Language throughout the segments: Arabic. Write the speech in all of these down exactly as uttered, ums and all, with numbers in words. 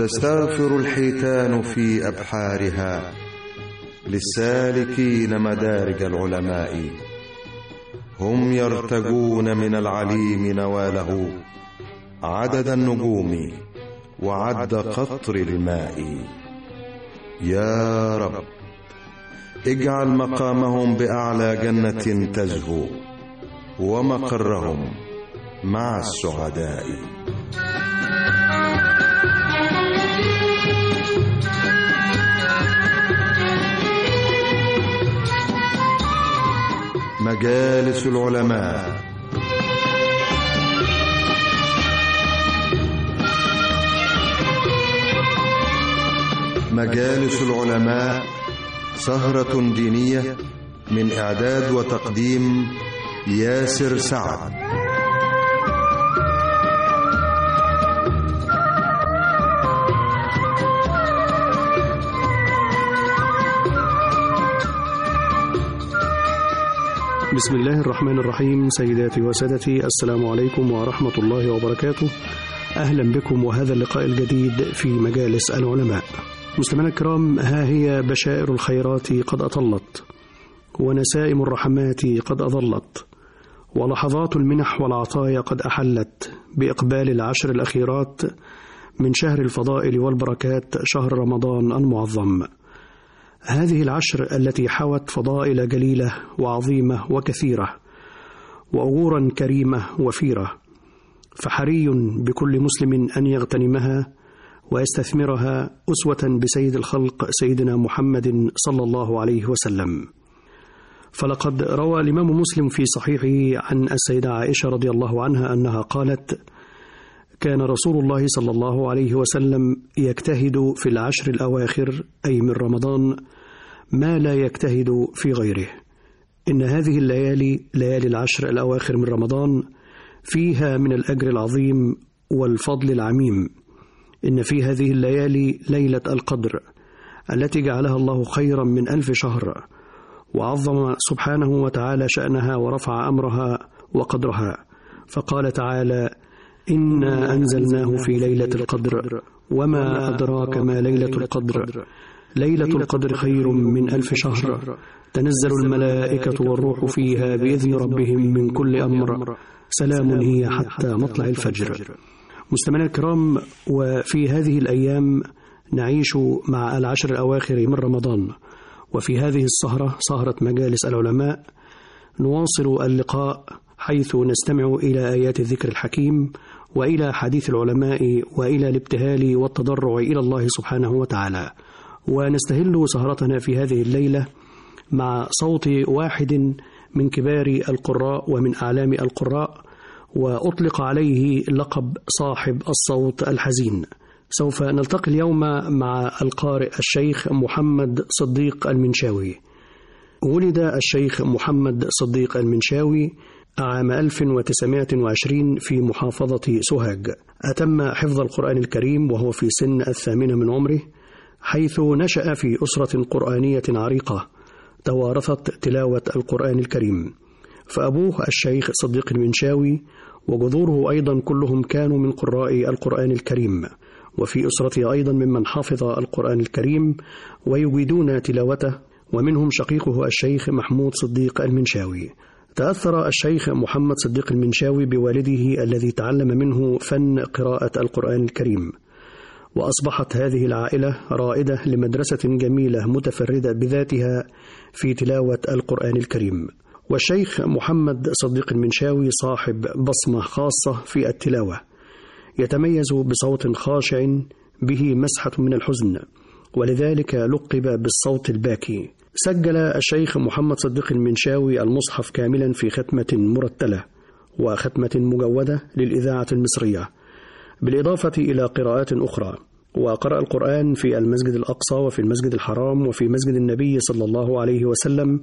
وتستغفر الحيتان في أبحارها للسالكين مدارج العلماء. هم يرتجون من العليم نواله عدد النجوم وعد قطر الماء. يا رب اجعل مقامهم بأعلى جنة تزهو ومقرهم مع السعداء. مجالس العلماء. مجالس العلماء سهرة دينية من إعداد وتقديم ياسر سعد. بسم الله الرحمن الرحيم. سيداتي وسادتي، السلام عليكم ورحمة الله وبركاته. أهلا بكم وهذا اللقاء الجديد في مجالس العلماء. مستمعينا الكرام، ها هي بشائر الخيرات قد أطلت، ونسائم الرحمات قد أظلت، ولحظات المنح والعطايا قد أحلت بإقبال العشر الأخيرات من شهر الفضائل والبركات، شهر رمضان المعظم. هذه العشر التي حوت فضائل جليلة وعظيمة وكثيرة وأجورا كريمة وفيرة، فحري بكل مسلم أن يغتنمها ويستثمرها أسوة بسيد الخلق سيدنا محمد صلى الله عليه وسلم. فلقد روى الإمام مسلم في صحيحه عن السيدة عائشة رضي الله عنها أنها قالت: كان رسول الله صلى الله عليه وسلم يجتهد في العشر الأواخر أي من رمضان ما لا يجتهد في غيره. إن هذه الليالي، ليالي العشر الأواخر من رمضان، فيها من الأجر العظيم والفضل العميم. إن في هذه الليالي ليلة القدر التي جعلها الله خيرا من ألف شهر، وعظم سبحانه وتعالى شأنها ورفع أمرها وقدرها، فقال تعالى: إنا أنزلناه في ليلة القدر وما أدراك ما ليلة القدر ليلة القدر خير من ألف شهر تنزل الملائكة والروح فيها بإذن ربهم من كل أمر سلام هي حتى مطلع الفجر. مستمعينا الكرام، وفي هذه الأيام نعيش مع العشر الأواخر من رمضان، وفي هذه السهرة، سهرة مجالس العلماء، نواصل اللقاء حيث نستمع إلى آيات الذكر الحكيم وإلى حديث العلماء وإلى الابتهال والتضرع إلى الله سبحانه وتعالى. ونستهل سهرتنا في هذه الليلة مع صوت واحد من كبار القراء ومن أعلام القراء، وأطلق عليه لقب صاحب الصوت الحزين. سوف نلتقي اليوم مع القارئ الشيخ محمد صديق المنشاوي. ولد الشيخ محمد صديق المنشاوي عام ألف وتسعمائة وعشرين في محافظة سوهاج. أتم حفظ القرآن الكريم وهو في سن الثامنة من عمره، حيث نشأ في أسرة قرآنية عريقة توارثت تلاوة القرآن الكريم. فأبوه الشيخ صديق المنشاوي وجذوره أيضا كلهم كانوا من قراء القرآن الكريم، وفي أسرته أيضا ممن حفظ القرآن الكريم ويجيدون تلاوته، ومنهم شقيقه الشيخ محمود صديق المنشاوي. تأثر الشيخ محمد صديق المنشاوي بوالده الذي تعلم منه فن قراءة القرآن الكريم، وأصبحت هذه العائلة رائدة لمدرسة جميلة متفردة بذاتها في تلاوة القرآن الكريم. والشيخ محمد صديق المنشاوي صاحب بصمة خاصة في التلاوة، يتميز بصوت خاشع به مسحة من الحزن، ولذلك لقب بالصوت الباكي. سجل الشيخ محمد صديق المنشاوي المصحف كاملا في ختمة مرتلة وختمة مجودة للإذاعة المصرية، بالإضافة إلى قراءات أخرى. وقرأ القرآن في المسجد الأقصى وفي المسجد الحرام وفي مسجد النبي صلى الله عليه وسلم،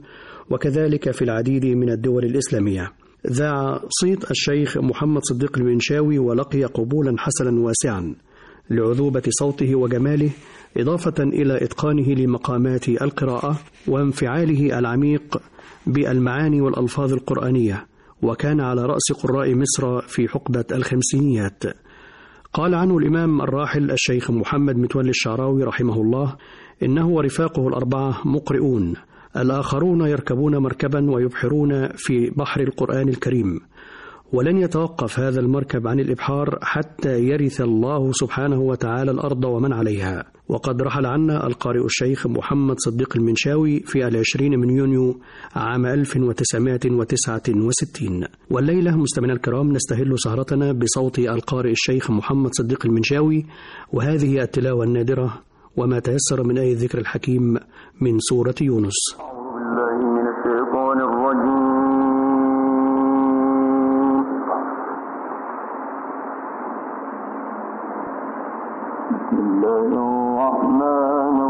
وكذلك في العديد من الدول الإسلامية. ذاع صيت الشيخ محمد صديق المنشاوي ولقي قبولا حسنا واسعا لعذوبة صوته وجماله، إضافة إلى إتقانه لمقامات القراءة وانفعاله العميق بالمعاني والألفاظ القرآنية، وكان على رأس قراء مصر في حقبة الخمسينيات. قال عنه الإمام الراحل الشيخ محمد متولي الشعراوي رحمه الله: إنه ورفاقه الأربعة مقرئون، الآخرون يركبون مركبا ويبحرون في بحر القرآن الكريم، ولن يتوقف هذا المركب عن الإبحار حتى يرث الله سبحانه وتعالى الأرض ومن عليها. وقد رحل عنا القارئ الشيخ محمد صديق المنشاوي في العشرين من يونيو عام ألف وتسعمائة وتسعة وستين. والليلة مستمعينا الكرام نستهل سهرتنا بصوت القارئ الشيخ محمد صديق المنشاوي، وهذه التلاوة النادرة وما تيسر من آية الذكر الحكيم من سورة يونس. أعوذ بالله من الشيطان الرجيم. بسم الله الرحمن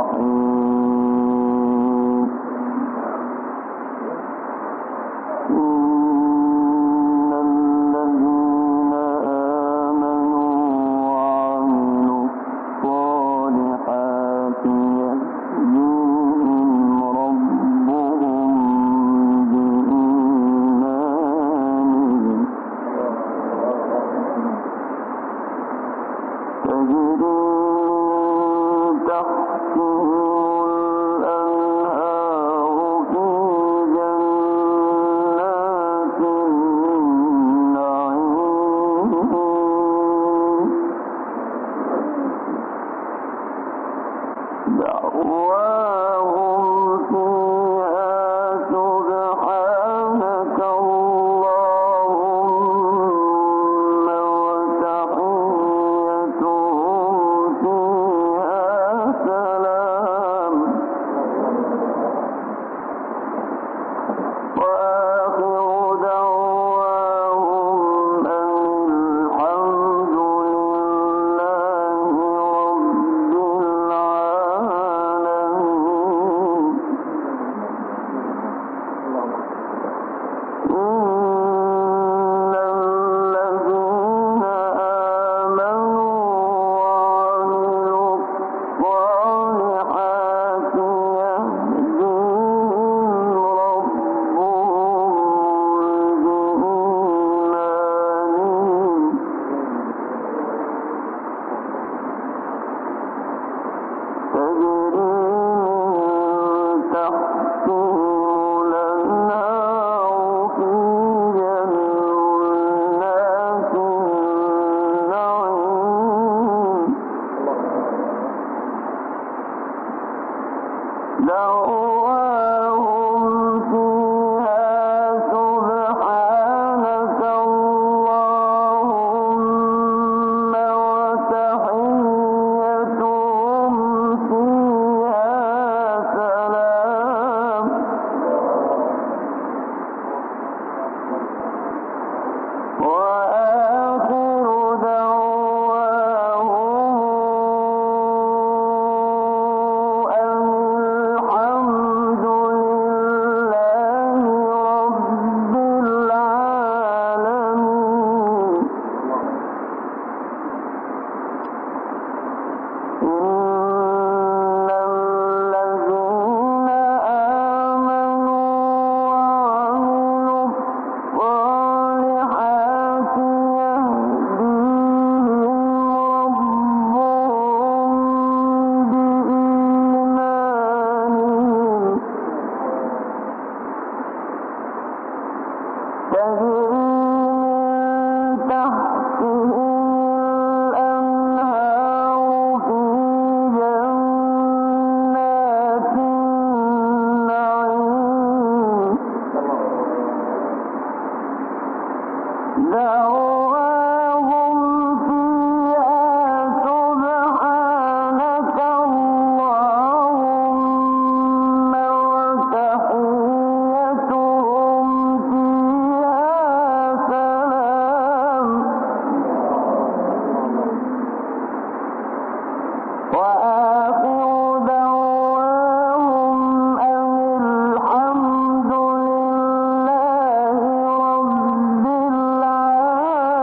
الرحيم. إن الذين آمنوا وعملوا الصالحات يهديهم ربهم بإيمانهم تجري تحتهم الأنهار في جنات النعيم دعواهم فيها سبحانك اللهم وتحيتهم فيها سلام وآخر دعواهم أن الحمد لله رب العالمين. إن الذين آمنوا وعملوا الصالحات يهديهم ربهم بإيمانهم تجري من تحتهم الأنهار في جنات النعيم دعواهم فيها سبحانك اللهم وتحيتهم فيها سلام وآخر دعواهم أن الحمد لله رب العالمين. إن الذين آمنوا وعملوا الصالحات يهديهم ربهم بإيمانهم تجري من تحتهم الأنهار في جنات النعيم دعواهم فيها سبحانك اللهم وتحيتهم فيها سلام وآخر دعواهم أن الحمد لله رب العالمين.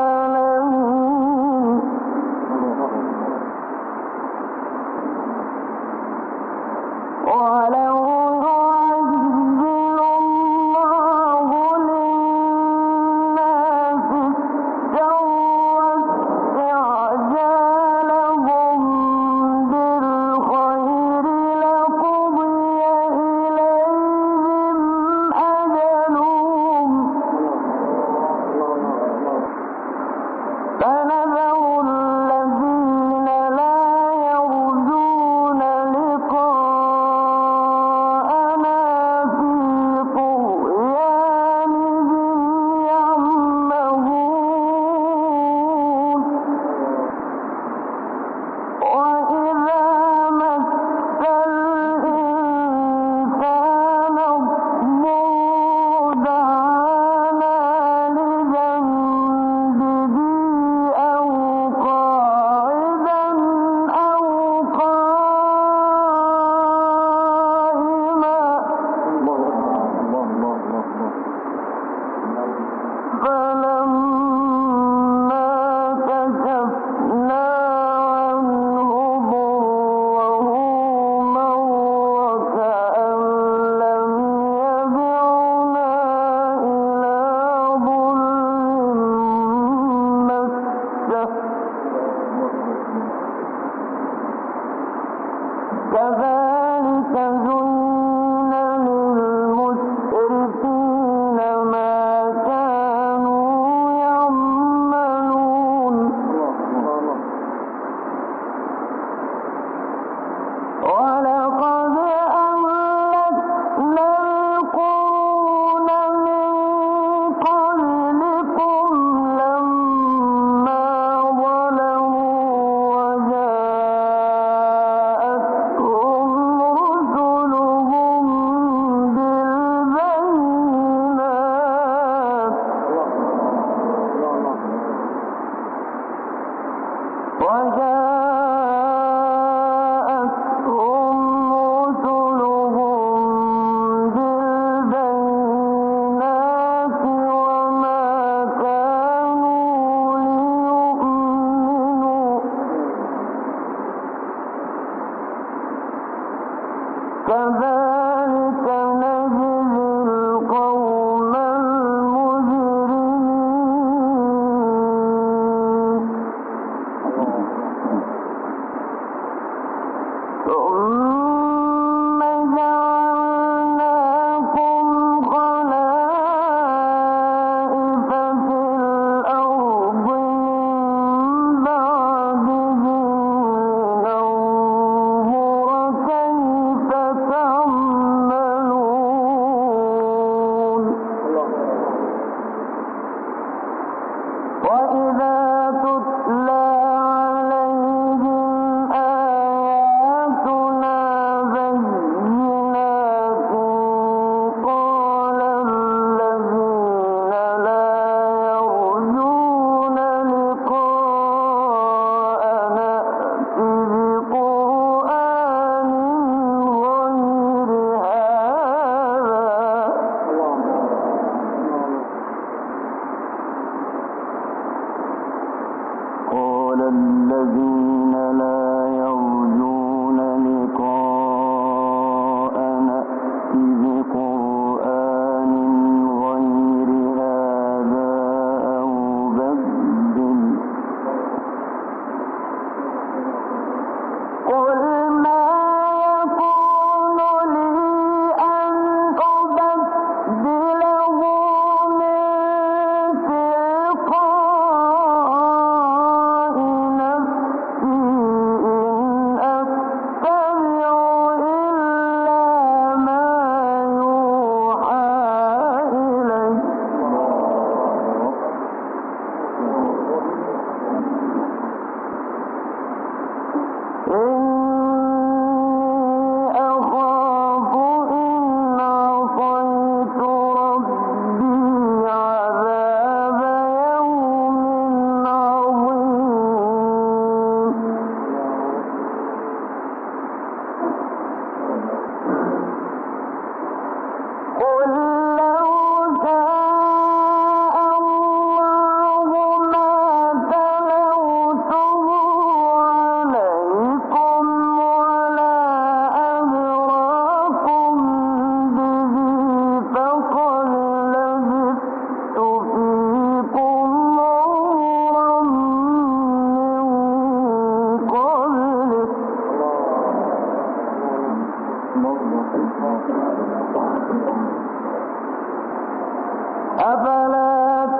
أفلا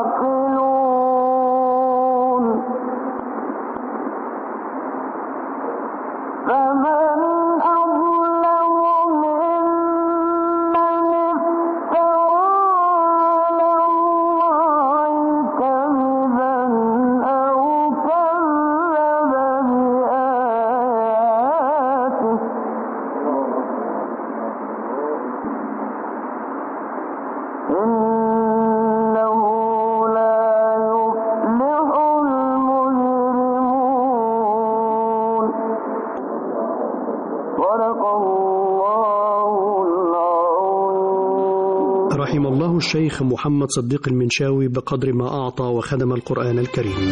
تعقلون فمن أظلم ممن افترى على الله كذبا أو كذب بآياته إنه لا يفلح المجرمون. صدق الله العظيم. رحم الله الشيخ محمد صديق المنشاوي بقدر ما أعطى وخدم القرآن الكريم.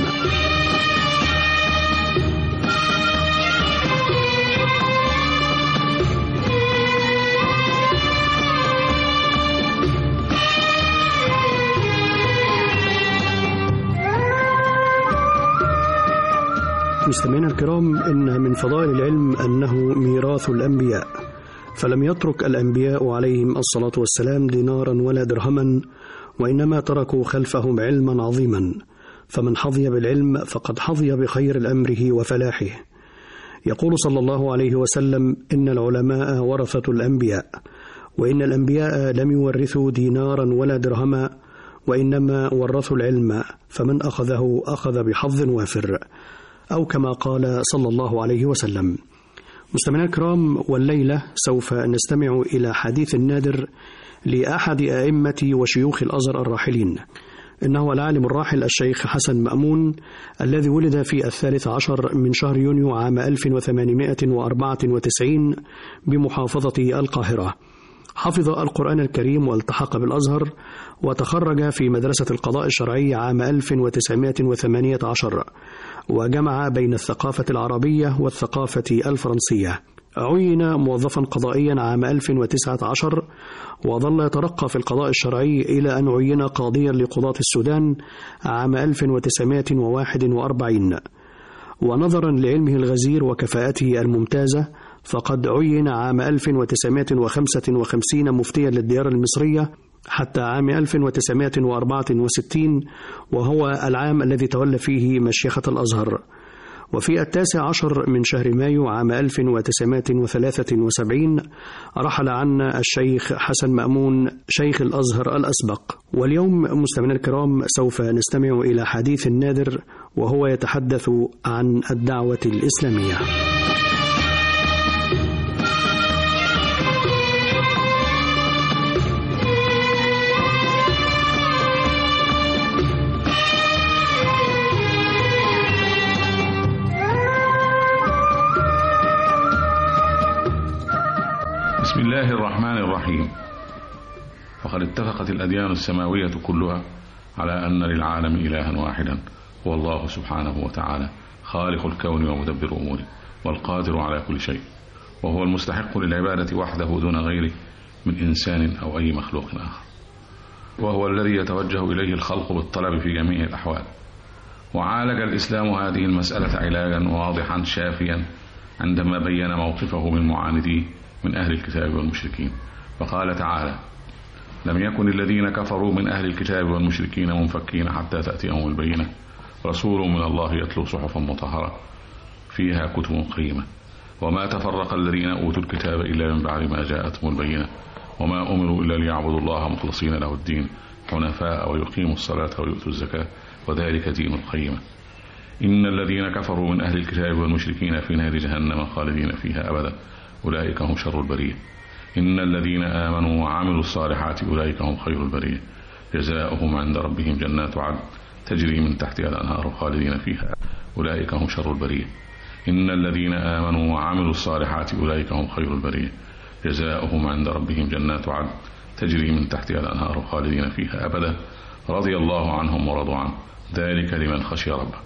مستمعينا الكرام، إن من فضائل العلم أنه ميراث الأنبياء، فلم يترك الأنبياء عليهم الصلاة والسلام دينارا ولا درهما، وإنما تركوا خلفهم علما عظيما، فمن حظي بالعلم فقد حظي بخير أمره وفلاحه. يقول صلى الله عليه وسلم: إن العلماء ورثة الأنبياء، وإن الأنبياء لم يورثوا دينارا ولا درهما، وإنما ورثوا العلم، فمن أخذه أخذ بحظ وافر، أو كما قال صلى الله عليه وسلم. مستمعينا الكرام، والليلة سوف نستمع إلى حديث نادر لأحد أئمة وشيوخ الأزهر الراحلين. إنه العالم الراحل الشيخ حسن مأمون، الذي ولد في الثالث عشر من شهر يونيو عام ألف وثمانمائة وأربعة وتسعين بمحافظة القاهرة. حفظ القرآن الكريم والتحق بالأزهر، وتخرج في مدرسة القضاء الشرعي عام ألف وتسعمائة وثمانية عشر، وجمع بين الثقافة العربية والثقافة الفرنسية. عين موظفا قضائيا عام ألف وتسعة عشر، وظل يترقى في القضاء الشرعي إلى أن عين قاضيا لقضاة السودان عام ألف وتسعمائة وواحد وأربعين. ونظرا لعلمه الغزير وكفاءته الممتازة، فقد عين عام ألف وتسعمائة وخمسة وخمسين مفتيا للديار المصرية حتى عام ألف وتسعمائة وأربعة وستين، وهو العام الذي تولى فيه مشيخة الأزهر. وفي التاسع عشر من شهر مايو عام ألف وتسعمائة وثلاثة وسبعين رحل عنا الشيخ حسن مأمون شيخ الأزهر الأسبق. واليوم مستمعينا الكرام سوف نستمع إلى حديث نادر وهو يتحدث عن الدعوة الإسلامية. بسم الله الرحمن الرحيم. فقد اتفقت الأديان السماوية كلها على أن للعالم إلها واحدا هو الله سبحانه وتعالى خالق الكون ومدبر أموره والقادر على كل شيء، وهو المستحق للعبادة وحده دون غيره من إنسان أو أي مخلوق آخر، وهو الذي يتوجه إليه الخلق بالطلب في جميع الأحوال. وعالج الإسلام هذه المسألة علاجا واضحا شافيا عندما بين موقفه من معانديه من أهل الكتاب والمشركين، فقال تعالى: لم يكن الذين كفروا من أهل الكتاب والمشركين منفكين حتى تأتيهم البينة رسول من الله يتلو صحفا مطهرة فيها كتب قيمة وما تفرق الذين أوتوا الكتاب إلا من بعد ما جاءتهم البينة وما أمروا إلا ليعبدوا الله مخلصين له الدين حنفاء ويقيموا الصلاة ويؤتوا الزكاة وذلك دين القيمة. إن الذين كفروا من أهل الكتاب والمشركين في نار جهنم خالدين فيها أبدا أولئك هم شر البرية. إن الذين آمنوا وعملوا الصالحات أولئك هم خير البرية جزاؤهم عند ربهم جنات عدن تجري من تحتها الأنهار خالدين فيها أولئك هم شر البرية. إن الذين آمنوا وعملوا الصالحات أولئك هم خير البرية جزاؤهم عند ربهم جنات عدن تجري من تحتها الأنهار خالدين فيها أبدا رضي الله عنهم ورضوا عنه ذلك لمن خشي ربه.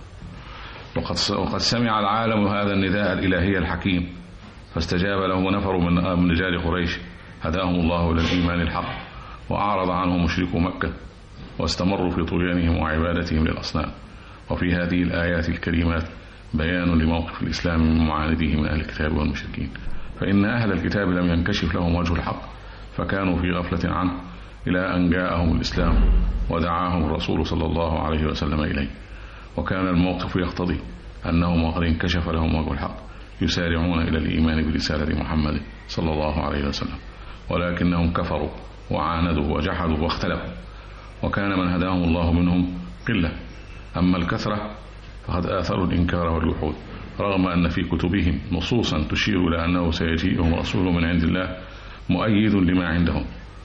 وقد وقد سمع العالم هذا النداء الإلهي الحكيم فاستجاب له نفر من رجال قريش هداهم الله إلى الإيمان الحق وأعرض عنهم مشركو مكة واستمروا في طغيانهم وعبادتهم للأصنام. وفي هذه الآيات الكريمات بيان لموقف الإسلام من معانديه من أهل الكتاب والمشركين، فإن أهل الكتاب لم ينكشف لهم وجه الحق فكانوا في غفلة عنه إلى أن جاءهم الإسلام ودعاهم الرسول صلى الله عليه وسلم إليه، وكان الموقف يقتضي أنهم وقد انكشف لهم وجه الحق يسارعون إلى الإيمان برسالة محمد صلى الله عليه وسلم، ولكنهم كفروا وعاندوا وجحدوا واختلفوا، وكان من هداهم الله منهم قلة. أما الكثرة فقد آثروا الإنكار والجحود رغم أن في كتبهم نصوصا تشير إلى أنه سيجيئهم رسول من عند الله مؤيد لما عندهم،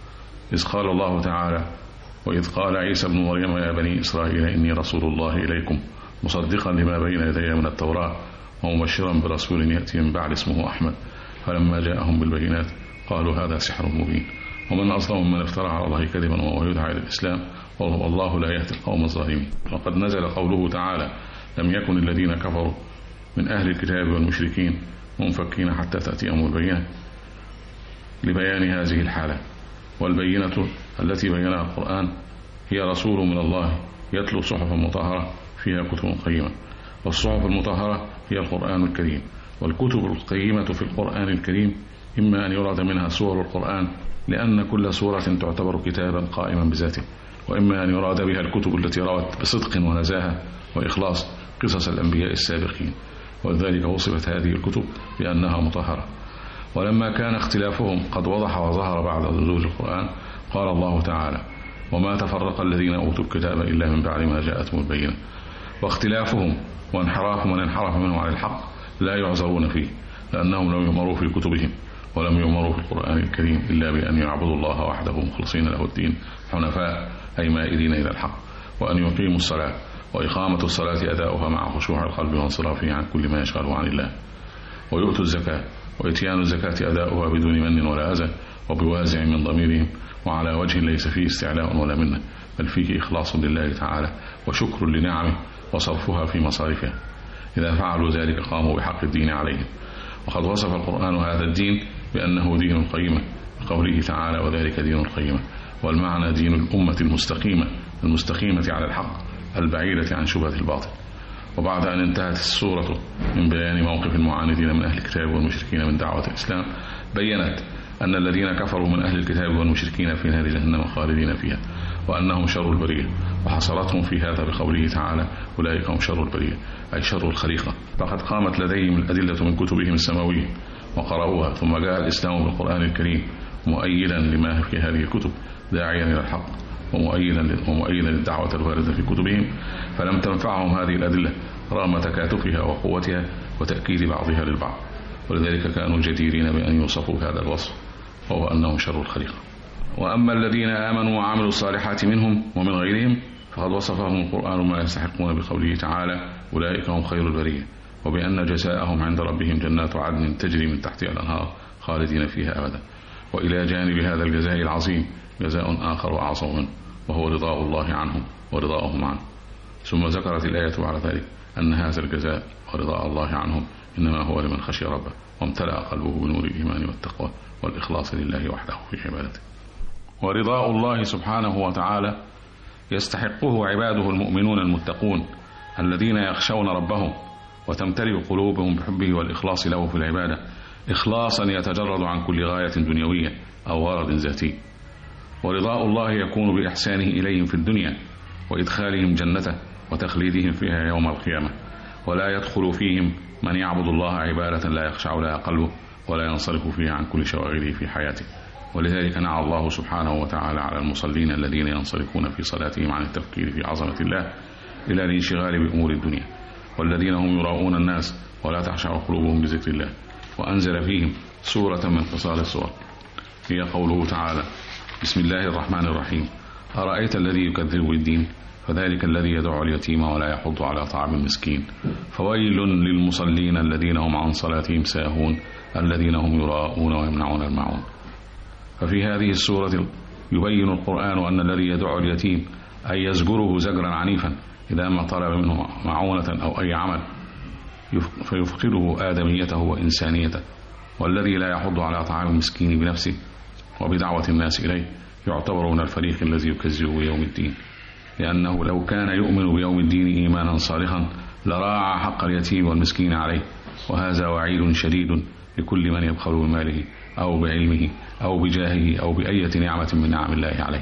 إذ قال الله تعالى: وإذ قال عيسى ابن مريم يا بني إسرائيل إني رسول الله إليكم مصدقا لما بين يدي من التوراة ومبشرا برسول يأتي من بعد اسمه أحمد فلما جاءهم بالبينات قالوا هذا سحر مبين ومن أظلم من افترى على الله كذبا وهو يدعى إلى الإسلام والله لا يهدي القوم الظالمين. وقد نزل قوله تعالى: لم يكن الذين كفروا من أهل الكتاب والمشركين منفكين حتى تأتيهم البينة لبيان هذه الحالة. والبينة التي بينها القرآن هي رسول من الله يتلو صحفا مطهرة فيها كتب قيمة، والصحف المطهرة هي القرآن الكريم. والكتب القيمة في القرآن الكريم إما أن يراد منها سور القرآن لأن كل سورة تعتبر كتابا قائما بذاته، وإما أن يراد بها الكتب التي روت بصدق ونزاهة وإخلاص قصص الأنبياء السابقين، ولذلك وصفت هذه الكتب بأنها مطهرة. ولما كان اختلافهم قد وضح وظهر بعد نزول القرآن قال الله تعالى: وما تفرق الذين أوتوا الكتاب إلا من بعد ما جاءتهم البينة. واختلافهم وانحراف من انحرف منهم عن الحق لا يعذرون فيه، لأنهم لم يؤمروا في كتبهم ولم يؤمروا في القرآن الكريم إلا بأن يعبدوا الله وحده مخلصين له الدين حنفاء أي مائلين إلى الحق، وأن يقيموا الصلاة، وإقامة الصلاة أداؤها مع خشوع القلب وانصرافه عن كل ما يشغله عن الله، ويؤتوا الزكاة، وإتيان الزكاة أداؤها بدون من ولا أذى وبوازع من ضميرهم وعلى وجه ليس فيه استعلاء ولا منة، بل فيه إخلاص لله تعالى وشكر لنعمه وصرفها في مصارفها. إذا فعلوا ذلك قاموا بحق الدين عليهم. وقد وصف القرآن هذا الدين بأنه دين القيمة بقوله تعالى: وذلك دين القيمة. والمعنى دين الأمة المستقيمة المستقيمة على الحق البعيدة عن شبهة الباطل. وبعد أن انتهت السورة من بيان موقف المعاندين من أهل الكتاب والمشركين من دعوة الإسلام، بيّنت أن الذين كفروا من أهل الكتاب والمشركين في نار جهنم خالدين فيها، وأنهم شر البرية، وحصرتهم في هذا بقوله تعالى أولئك هم شر البرية، أي شر الخليقة. فقد قامت لديهم الأدلة من كتبهم السماوية وقرأوها، ثم جاء الإسلام بالقرآن الكريم مؤيدا لما في هذه الكتب، داعيا إلى الحق ومؤيدا ومؤيدا للدعوة الواردة في كتبهم، فلم تنفعهم هذه الأدلة رغم تكاتفها وقوتها وتأكيد بعضها للبعض، ولذلك كانوا جديرين بأن يوصفوا هذا الوصف، وهو أنهم شر الخليقة. وأما الذين آمنوا وعملوا الصالحات منهم ومن غيرهم فقد وصفهم القرآن ما يستحقون بقوله تعالى أولئك هم خير البرية، وبأن جزاءهم عند ربهم جنات عدن تجري من تحتها الأنهار خالدين فيها أبدا. وإلى جانب هذا الجزاء العظيم جزاء آخر وأعظم منه، وهو رضاء الله عنهم ورضاءهم عنه. ثم ذكرت الآية بعد ذلك أن هذا الجزاء ورضاء الله عنهم إنما هو لمن خشي ربه وامتلأ قلبه بنور الإيمان والتقوى والإخلاص لله وحده في عبادته. ورضاء الله سبحانه وتعالى يستحقه عباده المؤمنون المتقون الذين يخشون ربهم وتمتلئ قلوبهم بحبه والإخلاص له في العبادة، إخلاصا يتجرد عن كل غاية دنيوية أو غرض ذاتي. ورضاء الله يكون بإحسانه إليهم في الدنيا وإدخالهم جنته وتخليدهم فيها يوم القيامة، ولا يدخل فيهم من يعبد الله عبادة لا يخشع لها قلبه ولا ينصرف فيها عن كل شواغله في حياته. ولذلك نعى الله سبحانه وتعالى على المصلين الذين ينصرفون في صلاتهم عن التفكير في عظمة الله إلى الانشغال بأمور الدنيا، والذين هم يراؤون الناس ولا تخشع قلوبهم بذكر الله. وأنزل فيهم سورة من قصار السور هي قوله تعالى بسم الله الرحمن الرحيم أرأيت الذي يكذب بالدين فذلك الذي يدعو اليتيم ولا يحض على طعام المسكين فويل للمصلين الذين هم عن صلاتهم ساهون الذين هم يراءون ويمنعون الماعون. ففي هذه السورة يبين القرآن أن الذي يدعو اليتيم أي يزجره زجرا عنيفا إذا ما طلب منه معونة أو أي عمل فيفقده آدميته وإنسانيته، والذي لا يحض على طعام المسكين بنفسه وبدعوة الناس إليه يعتبر من الفريق الذي يكذب بيوم الدين، لأنه لو كان يؤمن بيوم الدين إيمانا صالحا لراعى حق اليتيم والمسكين عليه، وهذا وعيد شديد لكل من يبخل بماله أو بعلمه أو بجاهه أو بأية نعمة من نعم الله عليه.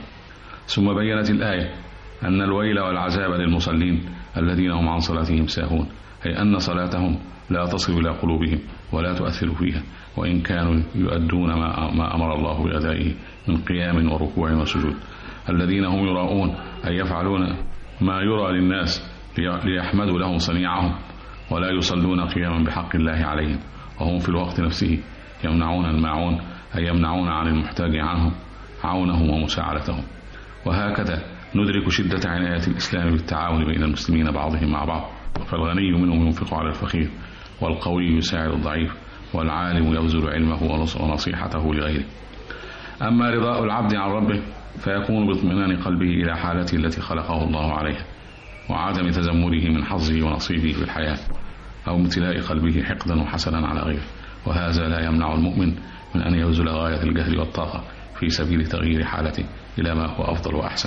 ثم بينت الآية أن الويل والعذاب للمصلين الذين هم عن صلاتهم ساهون، أي أن صلاتهم لا تصل إلى قلوبهم ولا تؤثر فيها، وإن كانوا يؤدون ما أمر الله بأدائه من قيام وركوع وسجود. الذين هم يراؤون أي يفعلون ما يرى للناس ليحمدوا لهم صنيعهم ولا يصلون قياما بحق الله عليهم، وهم في الوقت نفسه يمنعون الماعون أي يمنعون عن المحتاج عنهم عونهم ومساعدتهم. وهكذا ندرك شدة عناية الإسلام بالتعاون بين المسلمين بعضهم مع بعض، فالغني منهم ينفق على الفقير، والقوي يساعد الضعيف، والعالم يبذل علمه ونصيحته لغيره. أما رضاء العبد عن ربه فيكون باطمئنان قلبه إلى حالته التي خلقه الله عليها، وعدم تذمره من حظه ونصيبه في الحياة أو امتلاء قلبه حقدا وحسدا على غيره، وهذا لا يمنع المؤمن من أن يبذل غاية الجهد والطاقة في سبيل تغيير حالته إلى ما هو أفضل وأحسن،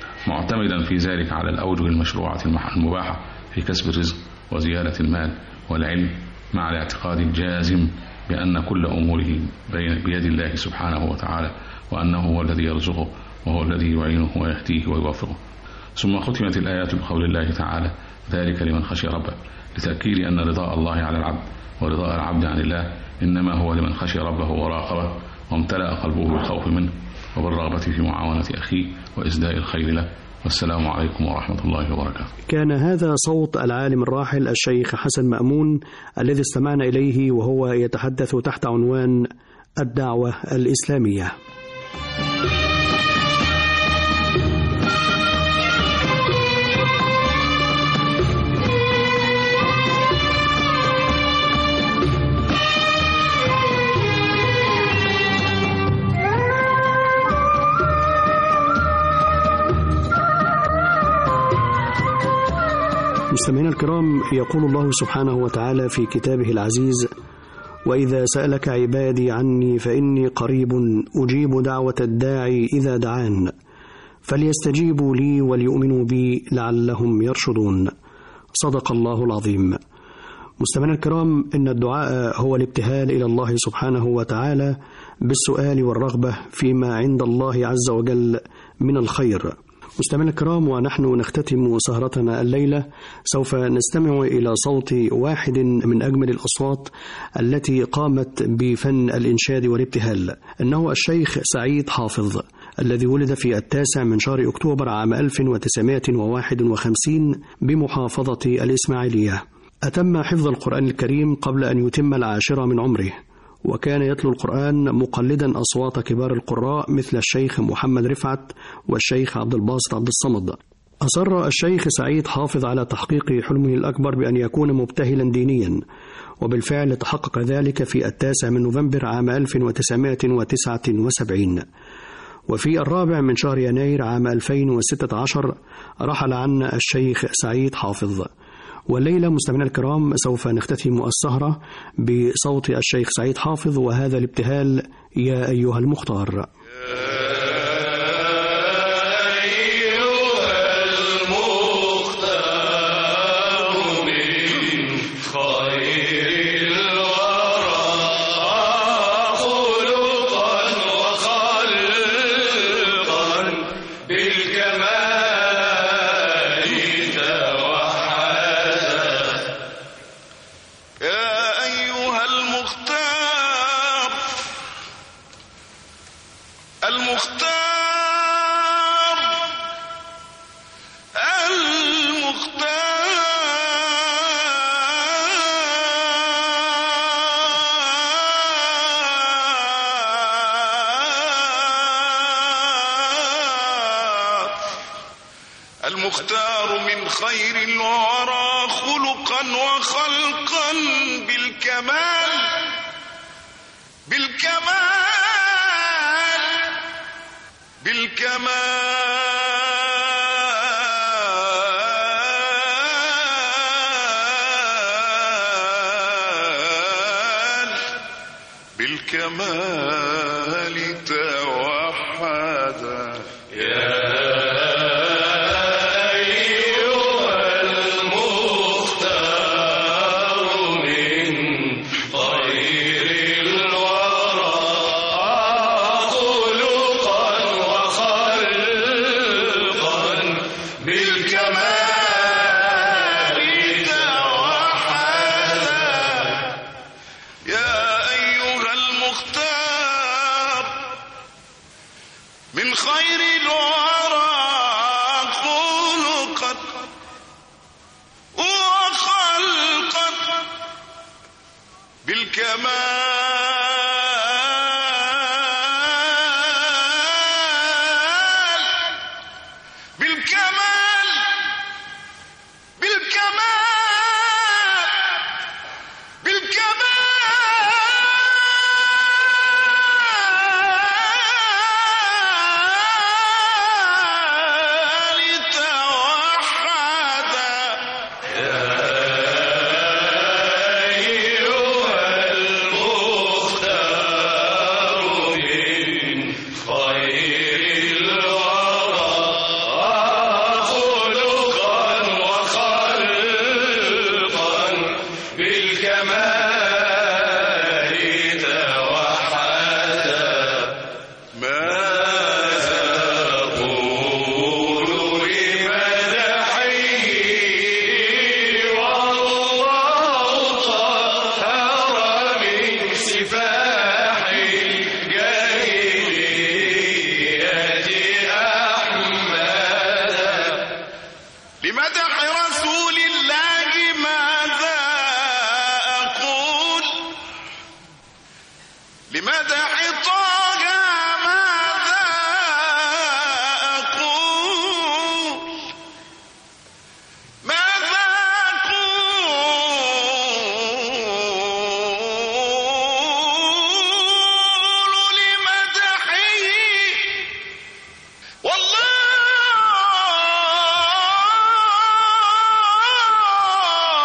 معتمدا في ذلك على الأوجه المشروعة المباحة في كسب الرزق وزيادة المال والعلم، مع الاعتقاد الجازم بأن كل أموره بيد الله سبحانه وتعالى، وأنه هو الذي يرزقه وهو الذي يعينه ويهديه ويوفقه. ثم ختمت الآيات بقول الله تعالى ذلك لمن خشي ربه، لتأكيد أن رضاء الله على العبد ورضاء العبد عن الله إنما هو لمن خشي ربه وراقبه وامتلأ قلبه بالخوف منه وبالرغبة في معاونة أخيه وإسداء الخير له. والسلام عليكم ورحمة الله وبركاته. كان هذا صوت العالم الراحل الشيخ حسن مأمون الذي استمعنا إليه وهو يتحدث تحت عنوان الدعوة الإسلامية. مستمعينا الكرام، يقول الله سبحانه وتعالى في كتابه العزيز: وإذا سألك عبادي عني فإني قريب أجيب دعوة الداعي إذا دعان فليستجيبوا لي وليؤمنوا بي لعلهم يرشدون. صدق الله العظيم. مستمعينا الكرام، إن الدعاء هو الابتهال إلى الله سبحانه وتعالى بالسؤال والرغبة فيما عند الله عز وجل من الخير، مستمعينا الكرام، ونحن نختتم سهرتنا الليلة سوف نستمع إلى صوت واحد من أجمل الأصوات التي قامت بفن الإنشاد والابتهال. إنه الشيخ سعيد حافظ، الذي ولد في التاسع من شهر أكتوبر عام ألف وتسعمائة وواحد وخمسين بمحافظة الإسماعيلية. أتم حفظ القرآن الكريم قبل أن يتم العاشرة من عمره، وكان يتلو القرآن مقلدا أصوات كبار القراء مثل الشيخ محمد رفعت والشيخ عبد الباسط عبد الصمد. أصر الشيخ سعيد حافظ على تحقيق حلمه الأكبر بأن يكون مبتهلا دينيا، وبالفعل تحقق ذلك في التاسع من نوفمبر عام ألف وتسعمائة وتسعة وسبعين. وفي الرابع من شهر يناير عام ألفين وستة عشر رحل عنا الشيخ سعيد حافظ. والليلة مستمعينا الكرام سوف نختتم السهرة بصوت الشيخ سعيد حافظ وهذا الابتهال: يا أيها المختار. المختار من خير الورى خلقا وخلقا بالكمال بالكمال بالكمال بالكمال توحدا. يا من خير الورى خلقا وخلقا بالكمال بالكمال بالكمال بالكمال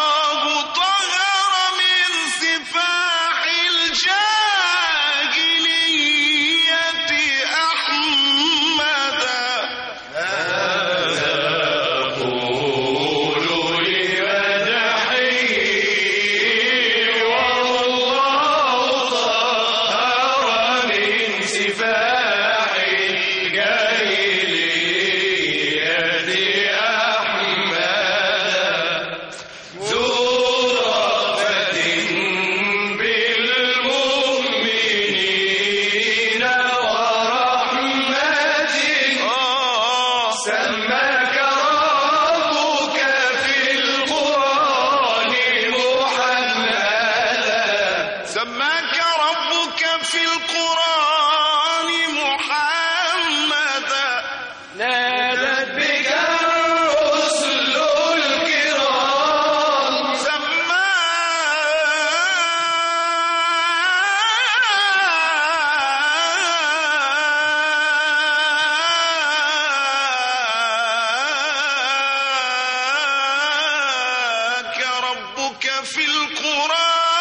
الجاهلين في القرآن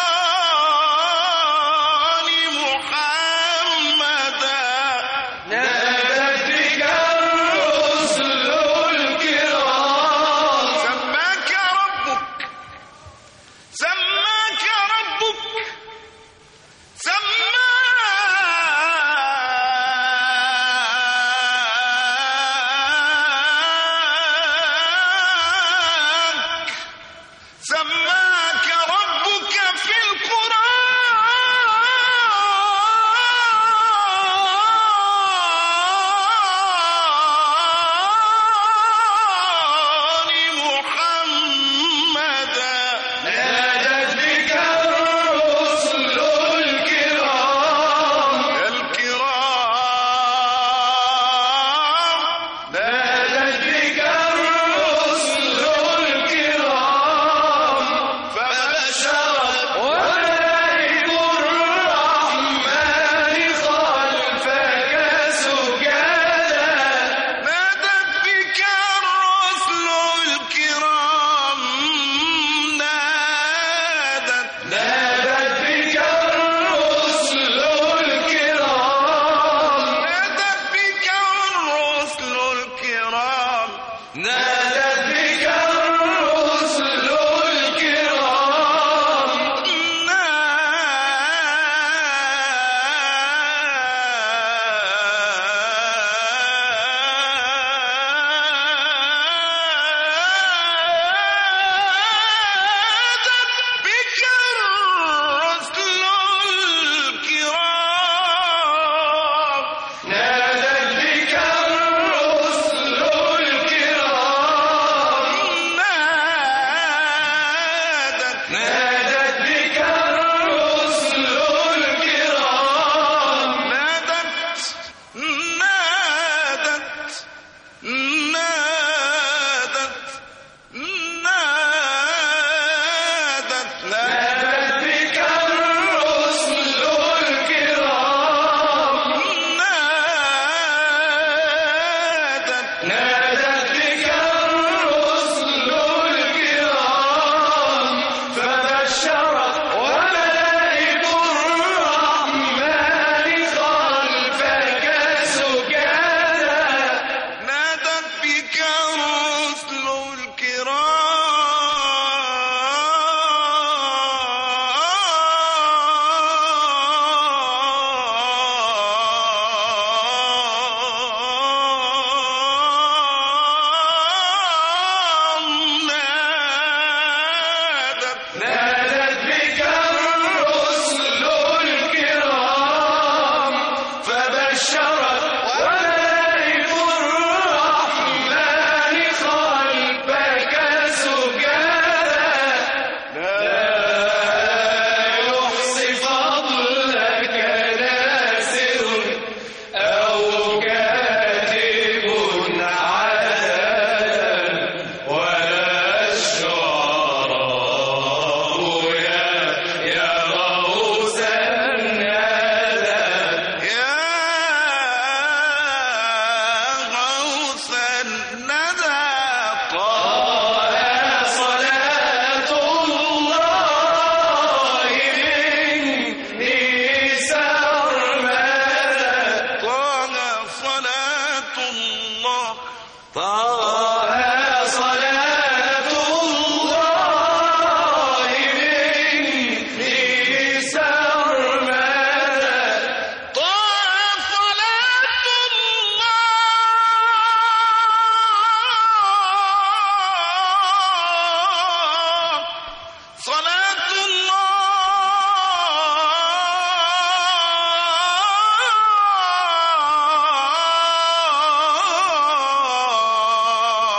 محمدا نادت بك الرسل الكرام سماك ربك سماك ربك سماك سماك ربك في القرآن محمدا نادت بك الرسل الكرام الكرام نادت بك الرسل الكرام فبشرت وملائكة الرحمن خلفك سجدا نادت بك الرسل الكرام نادت نادت بك الرسل الكرام نادت بك الرسل الكرام نادت بك الرسل الكرام نادت بك الرسل الكرام نادت نادت بك الرسل الكرام نادت نادت نادت نادت نادت بك الرسل الكرام نادت نادت بك الرسل الكرام فبشرت وملائكة الرحمن خلفك سجدا نادت بك الرسل الكرام نادت نادت بك الرسل الكرام فبشرت وملائكة الرحمن خلفك سجدا لا يحصي فضلك ناسر أو كاتب عددا ولا الشعراء يا غوث الندى يا غوث الندى طه صلاة الله مني سرمدا طه صلاة الله طه صلاة الله مني سرمدا طه صلاة الله صلاة الله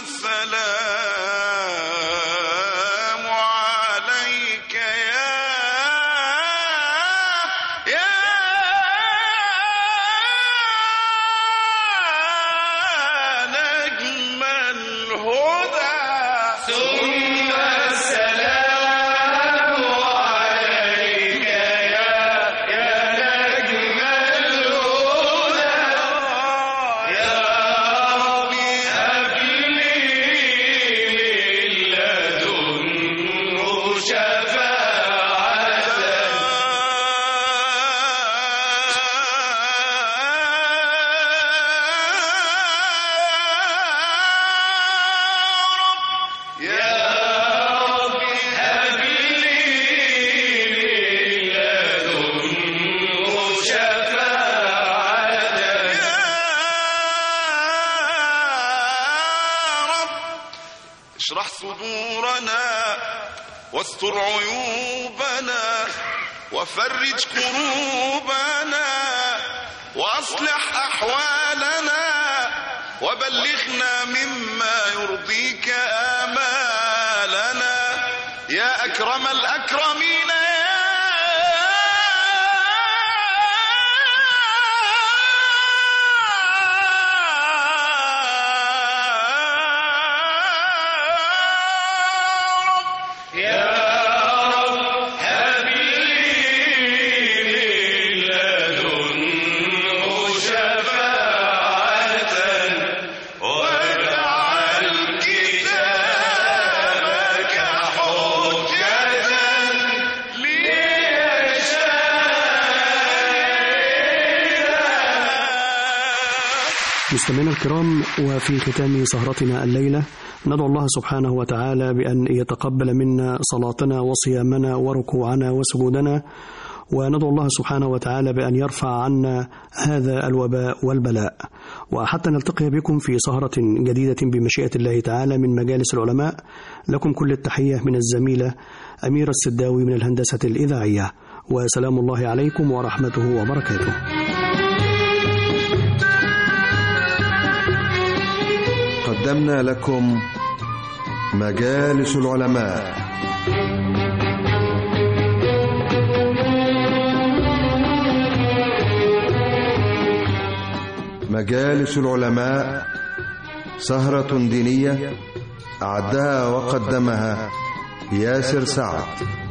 السلام عليك يا يا نجم الهدى ثم السلام عليك يا يا نجم الهدى يا رب هب لي من لدنه شفاعة يا رب هب لي من لدنه شفاعة يا رب اشرح صدورنا واستر عيوبنا وفرج كروبنا واصلح احوالنا وبلغنا مما يرضيك آمالنا يا أكرم الأكرمين يا رب هب لي من لدنه شفاعة واجعل كتابك حجة لي مستمعينا الكرام، وفي ختام سهرتنا الليلة ندعو الله سبحانه وتعالى بأن يتقبل منا صلاتنا وصيامنا وركوعنا وسجودنا، وندعو الله سبحانه وتعالى بأن يرفع عنا هذا الوباء والبلاء. وحتى نلتقي بكم في سهرة جديدة بمشيئة الله تعالى من مجالس العلماء، لكم كل التحية من الزميلة أميرة السداوي من الهندسة الإذاعية، وسلام الله عليكم ورحمته وبركاته. قدمنا لكم مجالس العلماء. مجالس العلماء سهرة دينية أعدها وقدمها ياسر سعد.